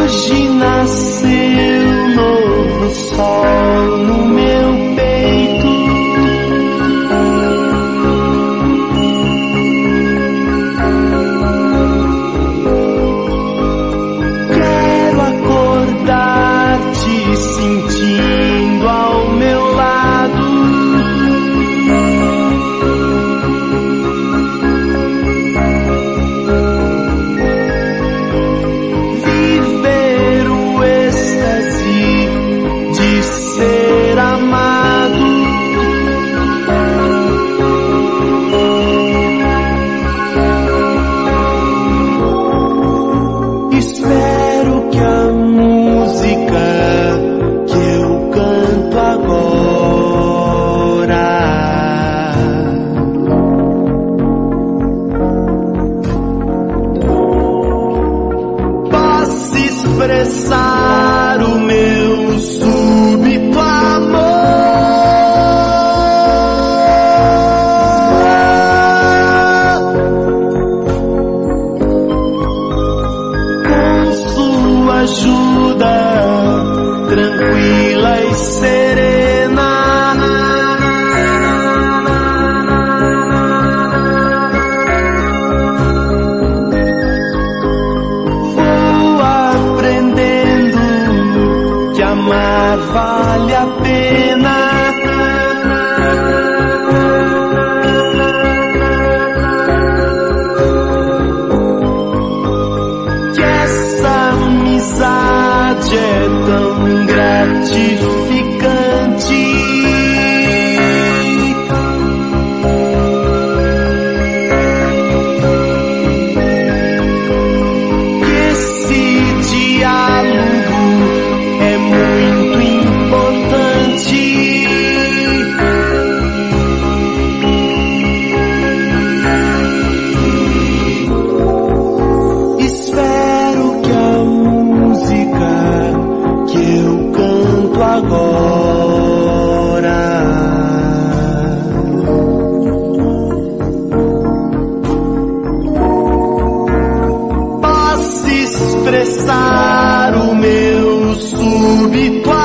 Hoje nasceu novo sol no meu peito. Quero acordar te sentindo ao meu lado. Ser amado. Espero que a música que eu canto agora possa expressar o meu súbito amor. Com sua ajuda tranquila e serena, vou aprendendo que amar vale a pena. Que essa amizade é tão gratificante. Que esse diálogo é muito importante. Espero que a música que eu canto agora possa expressar o meu súbito